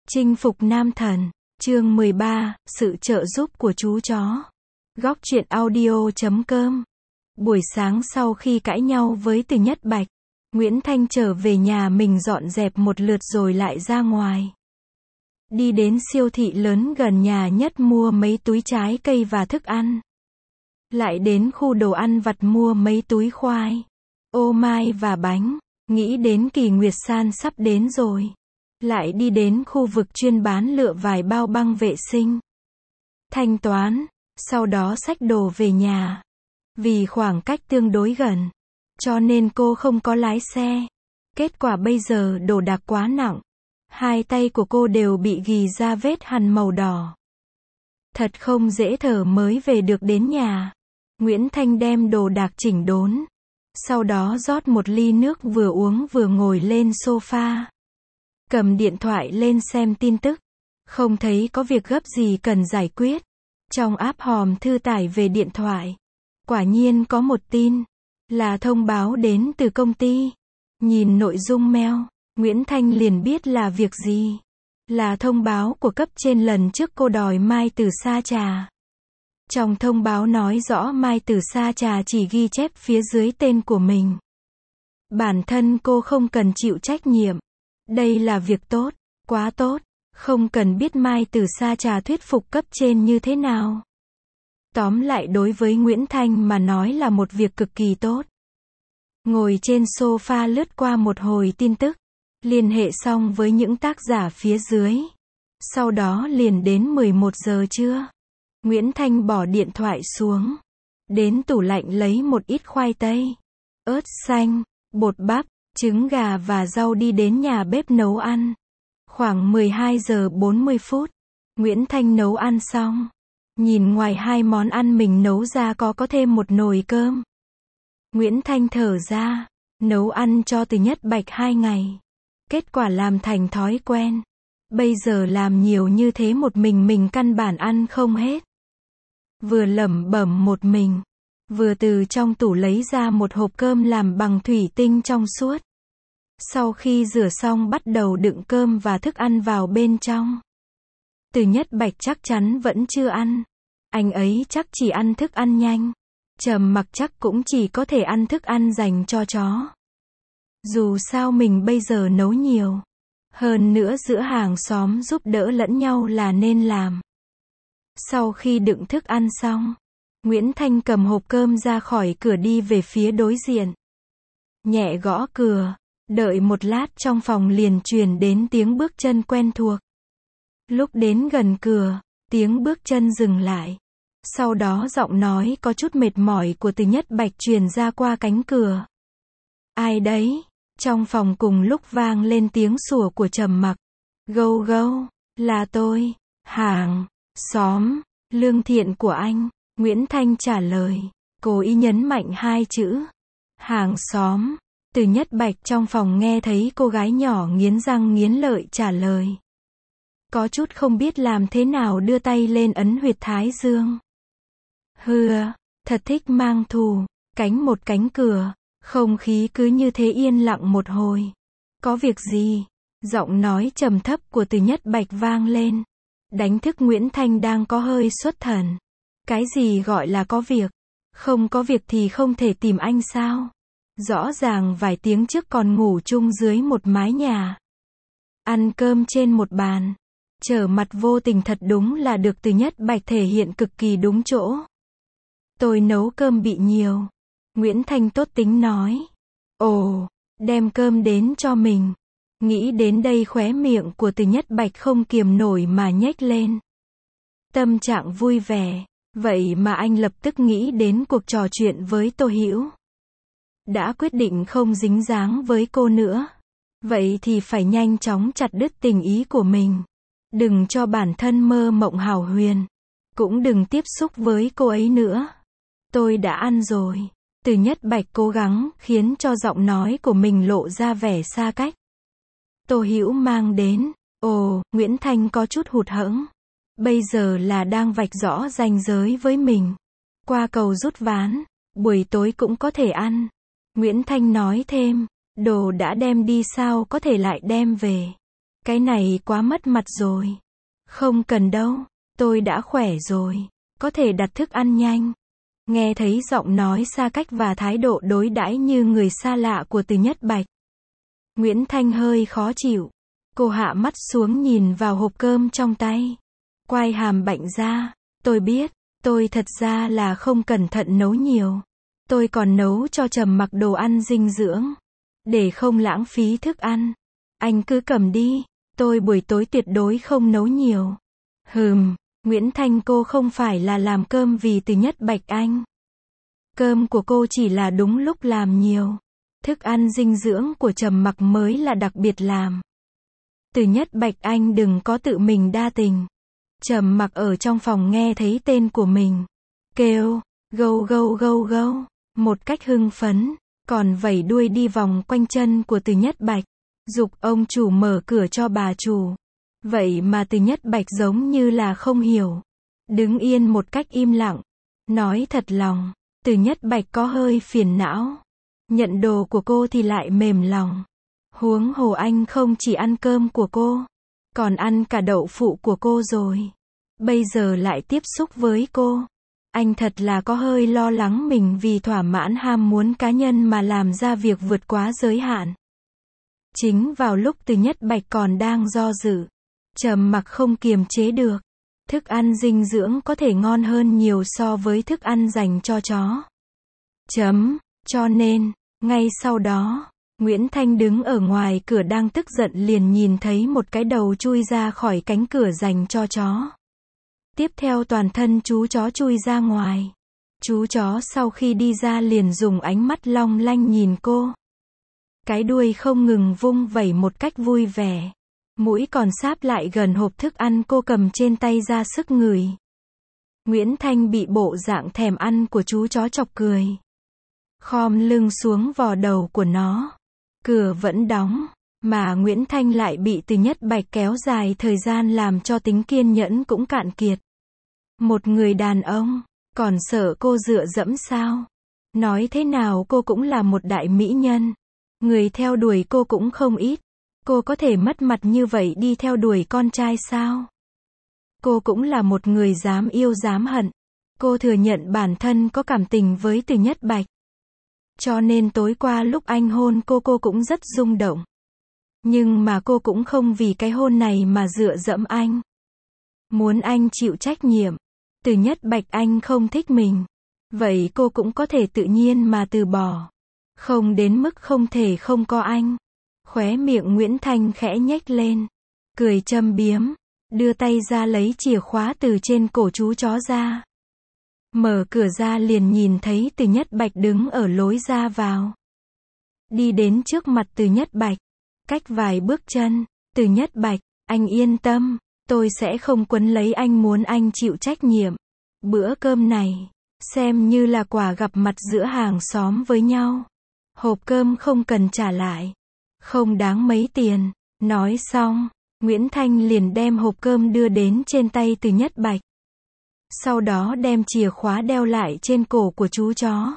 Chinh phục nam thần. Chương 13, sự trợ giúp của chú chó. Góc truyện audio.com. Buổi sáng sau khi cãi nhau với Từ Nhất Bạch, Nguyễn Thanh trở về nhà mình dọn dẹp một lượt rồi lại ra ngoài. Đi đến siêu thị lớn gần nhà nhất mua mấy túi trái cây và thức ăn. Lại đến khu đồ ăn vặt mua mấy túi khoai, ô mai và bánh. Nghĩ đến kỳ nguyệt san sắp đến rồi. Lại đi đến khu vực chuyên bán lựa vài bao băng vệ sinh. Thanh toán, sau đó xách đồ về nhà. Vì khoảng cách tương đối gần, cho nên cô không có lái xe. Kết quả bây giờ đồ đạc quá nặng. Hai tay của cô đều bị ghì ra vết hằn màu đỏ. Thật không dễ thở mới về được đến nhà. Nguyễn Thanh đem đồ đạc chỉnh đốn. Sau đó rót một ly nước vừa uống vừa ngồi lên sofa. Cầm điện thoại lên xem tin tức. Không thấy có việc gấp gì cần giải quyết. Trong app hòm thư tải về điện thoại. Quả nhiên có một tin. Là thông báo đến từ công ty. Nhìn nội dung mail, Nguyễn Thanh liền biết là việc gì. Là thông báo của cấp trên lần trước cô đòi Mai Từ Sa Trà. Trong thông báo nói rõ Mai Từ Sa Trà chỉ ghi chép phía dưới tên của mình. Bản thân cô không cần chịu trách nhiệm. Đây là việc tốt, quá tốt. Không cần biết Mai Từ Sa Trà thuyết phục cấp trên như thế nào. Tóm lại đối với Nguyễn Thanh mà nói là một việc cực kỳ tốt. Ngồi trên sofa lướt qua một hồi tin tức. Liên hệ xong với những tác giả phía dưới. Sau đó liền đến 11 giờ trưa. Nguyễn Thanh bỏ điện thoại xuống. Đến tủ lạnh lấy một ít khoai tây, ớt xanh, bột bắp, trứng gà và rau đi đến nhà bếp nấu ăn. Khoảng 12 giờ 40 phút, Nguyễn Thanh nấu ăn xong. Nhìn ngoài hai món ăn mình nấu ra có thêm một nồi cơm. Nguyễn Thanh thở ra, nấu ăn cho Từ Nhất Bạch 2 ngày. Kết quả làm thành thói quen. Bây giờ làm nhiều như thế một mình căn bản ăn không hết. Vừa lẩm bẩm một mình, vừa từ trong tủ lấy ra một hộp cơm làm bằng thủy tinh trong suốt. Sau khi rửa xong bắt đầu đựng cơm và thức ăn vào bên trong. Từ Nhất Bạch chắc chắn vẫn chưa ăn. Anh ấy chắc chỉ ăn thức ăn nhanh. Trầm Mặc chắc cũng chỉ có thể ăn thức ăn dành cho chó. Dù sao mình bây giờ nấu nhiều. Hơn nữa giữa hàng xóm giúp đỡ lẫn nhau là nên làm. Sau khi đựng thức ăn xong, Nguyễn Thanh cầm hộp cơm ra khỏi cửa đi về phía đối diện. Nhẹ gõ cửa, đợi một lát trong phòng liền truyền đến tiếng bước chân quen thuộc. Lúc đến gần cửa, tiếng bước chân dừng lại. Sau đó giọng nói có chút mệt mỏi của Từ Nhất Bạch truyền ra qua cánh cửa. Ai đấy? Trong phòng cùng lúc vang lên tiếng sủa của Trầm Mặc. Gâu gâu, là tôi, hàng xóm, lương thiện của anh. Nguyễn Thanh trả lời, cố ý nhấn mạnh hai chữ. Hàng xóm. Từ Nhất Bạch trong phòng nghe thấy cô gái nhỏ nghiến răng nghiến lợi trả lời. Có chút không biết làm thế nào đưa tay lên ấn huyệt thái dương. Hừ, thật thích mang thù. Một cánh cửa, không khí cứ như thế yên lặng một hồi. Có việc gì? Giọng nói trầm thấp của Từ Nhất Bạch vang lên. Đánh thức Nguyễn Thanh đang có hơi xuất thần. Cái gì gọi là có việc? Không có việc thì không thể tìm anh sao? Rõ ràng vài tiếng trước còn ngủ chung dưới một mái nhà. Ăn cơm trên một bàn. Trở mặt vô tình thật đúng là được Từ Nhất Bạch thể hiện cực kỳ đúng chỗ. Tôi nấu cơm bị nhiều. Nguyễn Thanh tốt tính nói. Ồ, đem cơm đến cho mình. Nghĩ đến đây khóe miệng của Từ Nhất Bạch không kiềm nổi mà nhếch lên. Tâm trạng vui vẻ. Vậy mà anh lập tức nghĩ đến cuộc trò chuyện với Tô Hữu. Đã quyết định không dính dáng với cô nữa. Vậy thì phải nhanh chóng chặt đứt tình ý của mình. Đừng cho bản thân mơ mộng hão huyền. Cũng đừng tiếp xúc với cô ấy nữa. Tôi đã ăn rồi. Từ Nhất Bạch cố gắng khiến cho giọng nói của mình lộ ra vẻ xa cách. Tô Hữu mang đến. Ồ, Nguyễn Thanh có chút hụt hẫng. Bây giờ là đang vạch rõ ranh giới với mình. Qua cầu rút ván, buổi tối cũng có thể ăn. Nguyễn Thanh nói thêm, đồ đã đem đi sao có thể lại đem về. Cái này quá mất mặt rồi. Không cần đâu, tôi đã khỏe rồi. Có thể đặt thức ăn nhanh. Nghe thấy giọng nói xa cách và thái độ đối đãi như người xa lạ của Từ Nhất Bạch, Nguyễn Thanh hơi khó chịu. Cô hạ mắt xuống nhìn vào hộp cơm trong tay. Quai hàm bạnh ra. Tôi biết, tôi thật ra là không cẩn thận nấu nhiều. Tôi còn nấu cho Trầm Mặc đồ ăn dinh dưỡng. Để không lãng phí thức ăn. Anh cứ cầm đi. Tôi buổi tối tuyệt đối không nấu nhiều. Nguyễn Thanh, cô không phải là làm cơm vì Từ Nhất Bạch anh. Cơm của cô chỉ là đúng lúc làm nhiều. Thức ăn dinh dưỡng của Trầm Mặc mới là đặc biệt làm. Từ Nhất Bạch anh đừng có tự mình đa tình. Trầm Mặc ở trong phòng nghe thấy tên của mình. Kêu, gâu gâu gâu gâu. Một cách hưng phấn. Còn vẩy đuôi đi vòng quanh chân của Từ Nhất Bạch. Giục ông chủ mở cửa cho bà chủ. Vậy mà Từ Nhất Bạch giống như là không hiểu. Đứng yên một cách im lặng. Nói thật lòng, Từ Nhất Bạch có hơi phiền não. Nhận đồ của cô thì lại mềm lòng. Huống hồ anh không chỉ ăn cơm của cô, còn ăn cả đậu phụ của cô rồi. Bây giờ lại tiếp xúc với cô. Anh thật là có hơi lo lắng mình vì thỏa mãn ham muốn cá nhân mà làm ra việc vượt quá giới hạn. Chính vào lúc Từ Nhất Bạch còn đang do dự, Trầm Mặc không kiềm chế được. Thức ăn dinh dưỡng có thể ngon hơn nhiều so với thức ăn dành cho chó. Cho nên, ngay sau đó, Nguyễn Thanh đứng ở ngoài cửa đang tức giận liền nhìn thấy một cái đầu chui ra khỏi cánh cửa dành cho chó. Tiếp theo toàn thân chú chó chui ra ngoài. Chú chó sau khi đi ra liền dùng ánh mắt long lanh nhìn cô. Cái đuôi không ngừng vung vẩy một cách vui vẻ. Mũi còn sáp lại gần hộp thức ăn cô cầm trên tay ra sức ngửi. Nguyễn Thanh bị bộ dạng thèm ăn của chú chó chọc cười. Khom lưng xuống vò đầu của nó. Cửa vẫn đóng, mà Nguyễn Thanh lại bị Từ Nhất Bạch kéo dài thời gian làm cho tính kiên nhẫn cũng cạn kiệt. Một người đàn ông, còn sợ cô dựa dẫm sao? Nói thế nào cô cũng là một đại mỹ nhân. Người theo đuổi cô cũng không ít. Cô có thể mất mặt như vậy đi theo đuổi con trai sao? Cô cũng là một người dám yêu dám hận. Cô thừa nhận bản thân có cảm tình với Từ Nhất Bạch. Cho nên tối qua lúc anh hôn cô cũng rất rung động. Nhưng mà cô cũng không vì cái hôn này mà dựa dẫm anh. Muốn anh chịu trách nhiệm. Từ Nhất Bạch anh không thích mình. Vậy cô cũng có thể tự nhiên mà từ bỏ. Không đến mức không thể không có anh. Khóe miệng Nguyễn Thanh khẽ nhếch lên. Cười châm biếm. Đưa tay ra lấy chìa khóa từ trên cổ chú chó ra. Mở cửa ra liền nhìn thấy Từ Nhất Bạch đứng ở lối ra vào. Đi đến trước mặt Từ Nhất Bạch. Cách vài bước chân. Từ Nhất Bạch, anh yên tâm. Tôi sẽ không quấn lấy anh, muốn anh chịu trách nhiệm. Bữa cơm này, xem như là quà gặp mặt giữa hàng xóm với nhau. Hộp cơm không cần trả lại. Không đáng mấy tiền. Nói xong, Nguyễn Thanh liền đem hộp cơm đưa đến trên tay Từ Nhất Bạch. Sau đó đem chìa khóa đeo lại trên cổ của chú chó.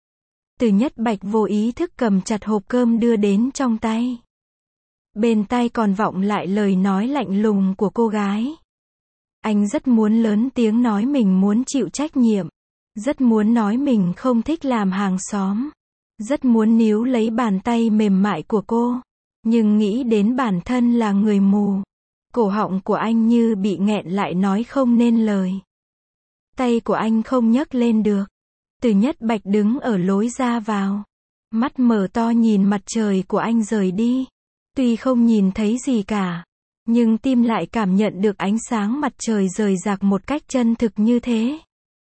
Từ Nhất Bạch vô ý thức cầm chặt hộp cơm đưa đến trong tay. Bên tai còn vọng lại lời nói lạnh lùng của cô gái. Anh rất muốn lớn tiếng nói mình muốn chịu trách nhiệm. Rất muốn nói mình không thích làm hàng xóm. Rất muốn níu lấy bàn tay mềm mại của cô. Nhưng nghĩ đến bản thân là người mù. Cổ họng của anh như bị nghẹn lại nói không nên lời. Tay của anh không nhấc lên được. Từ Nhất Bạch đứng ở lối ra vào. Mắt mở to nhìn mặt trời của anh rời đi. Tuy không nhìn thấy gì cả, nhưng tim lại cảm nhận được ánh sáng mặt trời rời rạc một cách chân thực như thế.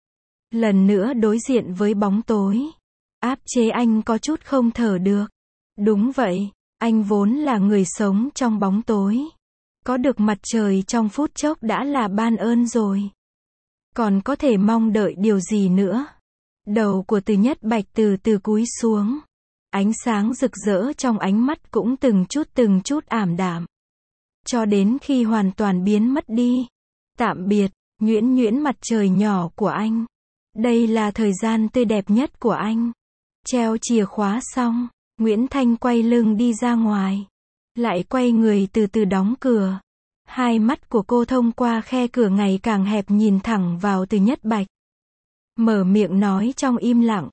Lần nữa đối diện với bóng tối. Áp chế anh có chút không thở được. Đúng vậy, anh vốn là người sống trong bóng tối. Có được mặt trời trong phút chốc đã là ban ơn rồi. Còn có thể mong đợi điều gì nữa? Đầu của Từ Nhất Bạch từ từ cúi xuống. Ánh sáng rực rỡ trong ánh mắt cũng từng chút ảm đạm. Cho đến khi hoàn toàn biến mất đi. Tạm biệt, nhuyễn nhuyễn mặt trời nhỏ của anh. Đây là thời gian tươi đẹp nhất của anh. Treo chìa khóa xong, Nguyễn Thanh quay lưng đi ra ngoài. lại quay người từ từ đóng cửa. Hai mắt của cô thông qua khe cửa ngày càng hẹp nhìn thẳng vào Từ Nhất Bạch. Mở miệng nói trong im lặng.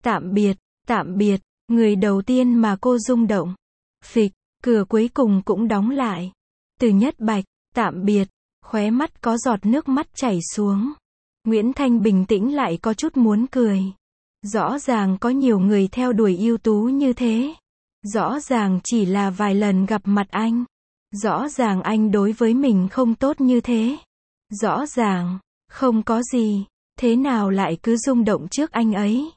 Tạm biệt, người đầu tiên mà cô rung động. Phịch, cửa cuối cùng cũng đóng lại. Từ Nhất Bạch, tạm biệt, khóe mắt có giọt nước mắt chảy xuống. Nguyễn Thanh bình tĩnh lại có chút muốn cười. Rõ ràng có nhiều người theo đuổi ưu tú như thế. Rõ ràng chỉ là vài lần gặp mặt anh. Rõ ràng anh đối với mình không tốt như thế. Rõ ràng, không có gì, thế nào lại cứ rung động trước anh ấy.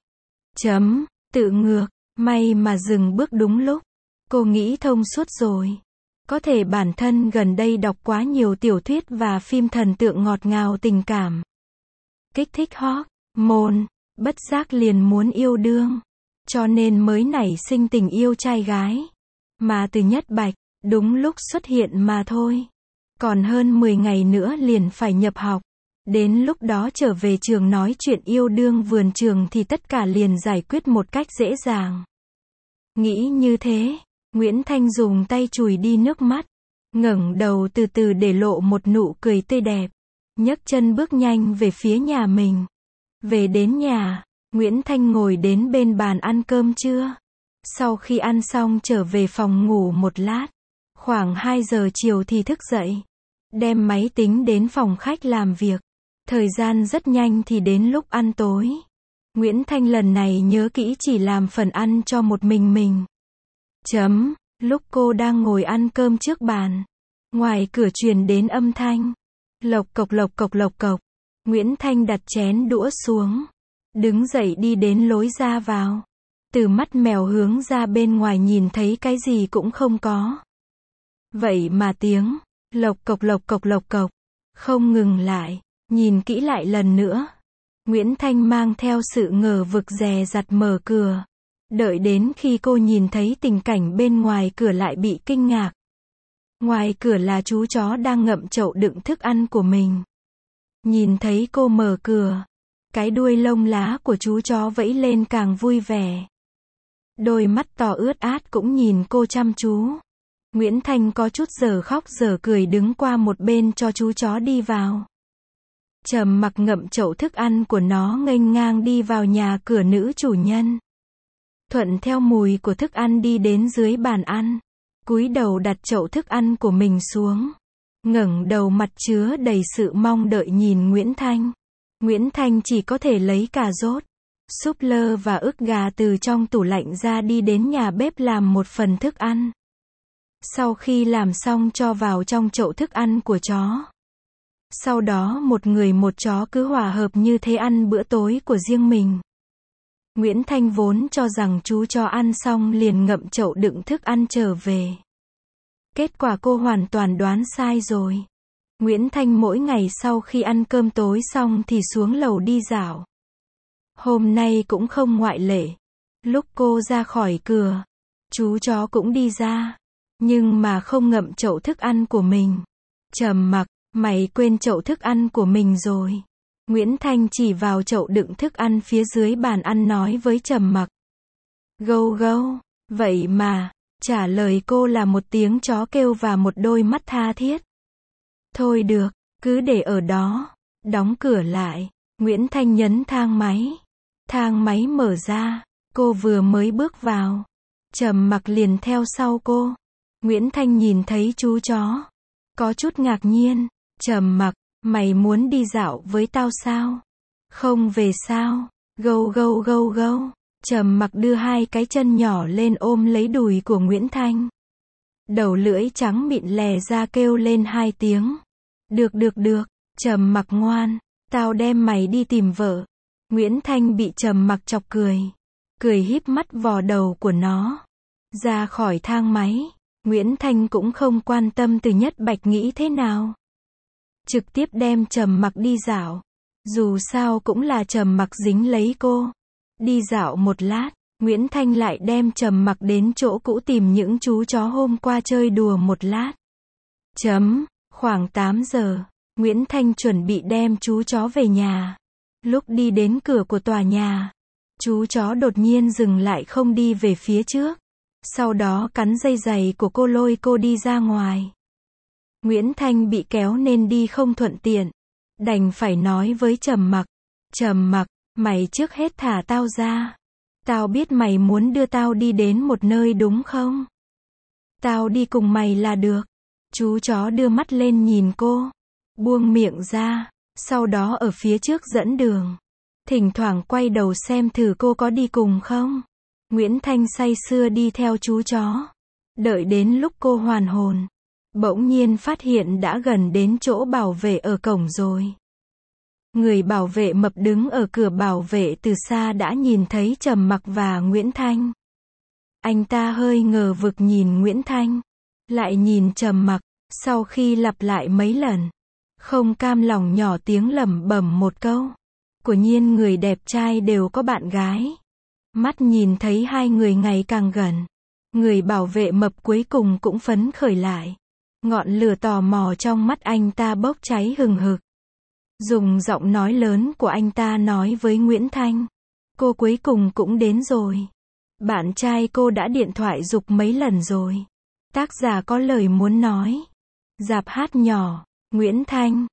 Tự ngược, may mà dừng bước đúng lúc. Cô nghĩ thông suốt rồi. Có thể bản thân gần đây đọc quá nhiều tiểu thuyết và phim thần tượng ngọt ngào tình cảm. Kích thích hormone, bất giác liền muốn yêu đương. Cho nên mới nảy sinh tình yêu trai gái. Mà Từ Nhất Bạch, đúng lúc xuất hiện mà thôi. Còn hơn 10 ngày nữa liền phải nhập học. Đến lúc đó trở về trường nói chuyện yêu đương vườn trường thì tất cả liền giải quyết một cách dễ dàng. Nghĩ như thế, Nguyễn Thanh dùng tay chùi đi nước mắt. Ngẩng đầu từ từ để lộ một nụ cười tươi đẹp. Nhấc chân bước nhanh về phía nhà mình. Về đến nhà, Nguyễn Thanh ngồi đến bên bàn ăn cơm trưa. Sau khi ăn xong trở về phòng ngủ một lát. Khoảng 2 giờ chiều thì thức dậy. Đem máy tính đến phòng khách làm việc. Thời gian rất nhanh thì đến lúc ăn tối. Nguyễn Thanh lần này nhớ kỹ chỉ làm phần ăn cho một mình. Lúc cô đang ngồi ăn cơm trước bàn. Ngoài cửa truyền đến âm thanh. Lộc cộc. Nguyễn Thanh đặt chén đũa xuống. Đứng dậy đi đến lối ra vào. Từ mắt mèo hướng ra bên ngoài nhìn thấy cái gì cũng không có. Vậy mà tiếng lộc cộc không ngừng lại. Nhìn kỹ lại lần nữa. Nguyễn Thanh mang theo sự ngờ vực dè dặt mở cửa. Đợi đến khi cô nhìn thấy tình cảnh bên ngoài cửa lại bị kinh ngạc. Ngoài cửa là chú chó đang ngậm chậu đựng thức ăn của mình. Nhìn thấy cô mở cửa, cái đuôi lông lá của chú chó vẫy lên càng vui vẻ. Đôi mắt to ướt át cũng nhìn cô chăm chú. Nguyễn Thanh có chút giờ khóc giờ cười đứng qua một bên cho chú chó đi vào. Trầm Mặc ngậm chậu thức ăn của nó nghênh ngang đi vào nhà cửa nữ chủ nhân. Thuận theo mùi của thức ăn đi đến dưới bàn ăn. Cúi đầu đặt chậu thức ăn của mình xuống. Ngẩng đầu mặt chứa đầy sự mong đợi nhìn Nguyễn Thanh. Nguyễn Thanh chỉ có thể lấy cà rốt, súp lơ và ức gà từ trong tủ lạnh ra đi đến nhà bếp làm một phần thức ăn. Sau khi làm xong cho vào trong chậu thức ăn của chó. Sau đó một người một chó cứ hòa hợp như thế ăn bữa tối của riêng mình. Nguyễn Thanh vốn cho rằng chú chó ăn xong liền ngậm chậu đựng thức ăn trở về. Kết quả cô hoàn toàn đoán sai rồi. Nguyễn Thanh mỗi ngày sau khi ăn cơm tối xong thì xuống lầu đi dạo. Hôm nay cũng không ngoại lệ. Lúc cô ra khỏi cửa, chú chó cũng đi ra. Nhưng mà không ngậm chậu thức ăn của mình. Trầm Mặc, mày quên chậu thức ăn của mình rồi. Nguyễn Thanh chỉ vào chậu đựng thức ăn phía dưới bàn ăn nói với Trầm Mặc. Gâu, vậy mà, trả lời cô là một tiếng chó kêu và một đôi mắt tha thiết. Thôi được, cứ để ở đó, đóng cửa lại. Nguyễn Thanh nhấn thang máy. Thang máy mở ra, cô vừa mới bước vào. Trầm Mặc liền theo sau cô. Nguyễn Thanh nhìn thấy chú chó. Có chút ngạc nhiên. Trầm Mặc, mày muốn đi dạo với tao sao? Không về sao? Gâu. Trầm Mặc đưa hai cái chân nhỏ lên ôm lấy đùi của Nguyễn Thanh. Đầu lưỡi trắng mịn lè ra kêu lên 2 tiếng. Được. Trầm Mặc ngoan, tao đem mày đi tìm vợ. Nguyễn Thanh bị Trầm Mặc chọc cười. Cười híp mắt vò đầu của nó. Ra khỏi thang máy, Nguyễn Thanh cũng không quan tâm Từ Nhất Bạch nghĩ thế nào. Trực tiếp đem Trầm Mặc đi dạo. Dù sao cũng là Trầm Mặc dính lấy cô. Đi dạo một lát, Nguyễn Thanh lại đem Trầm Mặc đến chỗ cũ tìm những chú chó hôm qua chơi đùa một lát. Khoảng 8 giờ, Nguyễn Thanh chuẩn bị đem chú chó về nhà. Lúc đi đến cửa của tòa nhà, chú chó đột nhiên dừng lại không đi về phía trước. sau đó cắn dây giày của cô lôi cô đi ra ngoài. Nguyễn Thanh bị kéo nên đi không thuận tiện, đành phải nói với Trầm Mặc, Trầm Mặc, mày trước hết thả tao ra. Tao biết mày muốn đưa tao đi đến một nơi đúng không? Tao đi cùng mày là được. Chú chó đưa mắt lên nhìn cô, buông miệng ra, sau đó ở phía trước dẫn đường. Thỉnh thoảng quay đầu xem thử cô có đi cùng không. Nguyễn Thanh say sưa đi theo chú chó. Đợi đến lúc cô hoàn hồn, bỗng nhiên phát hiện đã gần đến chỗ bảo vệ ở cổng rồi. Người bảo vệ mập đứng ở cửa bảo vệ từ xa đã nhìn thấy Trầm Mặc và Nguyễn Thanh. Anh ta hơi ngờ vực nhìn Nguyễn Thanh, lại nhìn Trầm Mặc, sau khi lặp lại mấy lần, không cam lòng nhỏ tiếng lẩm bẩm một câu. Quả nhiên người đẹp trai đều có bạn gái. Mắt nhìn thấy hai người ngày càng gần, người bảo vệ mập cuối cùng cũng phấn khởi lại. Ngọn lửa tò mò trong mắt anh ta bốc cháy hừng hực. Dùng giọng nói lớn của anh ta nói với Nguyễn Thanh, cô cuối cùng cũng đến rồi. Bạn trai cô đã điện thoại giục mấy lần rồi. Tác giả có lời muốn nói. Rạp hát nhỏ, Nguyễn Thanh,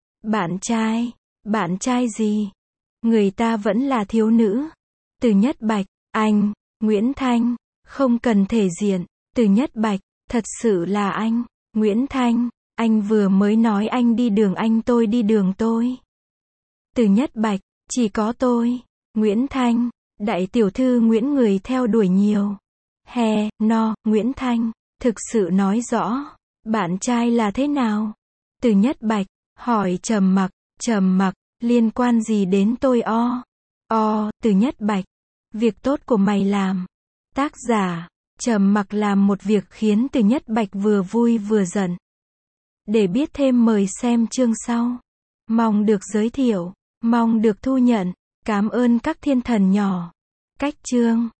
bạn trai gì? Người ta vẫn là thiếu nữ. Từ Nhất Bạch, anh, Nguyễn Thanh, không cần thể diện. Từ Nhất Bạch, thật sự là anh. Nguyễn Thanh, anh vừa mới nói anh đi đường anh tôi đi đường tôi. Từ Nhất Bạch, chỉ có tôi. Nguyễn Thanh, đại tiểu thư Nguyễn người theo đuổi nhiều. Nguyễn Thanh, thực sự nói rõ, bạn trai là thế nào? Từ Nhất Bạch, hỏi Trầm Mặc, liên quan gì đến tôi Từ Nhất Bạch, việc tốt của mày làm. Tác giả, Trầm Mặc làm một việc khiến Từ Nhất Bạch vừa vui vừa giận. Để biết thêm mời xem chương sau. Mong được giới thiệu, mong được thu nhận. Cảm ơn các thiên thần nhỏ. Cách chương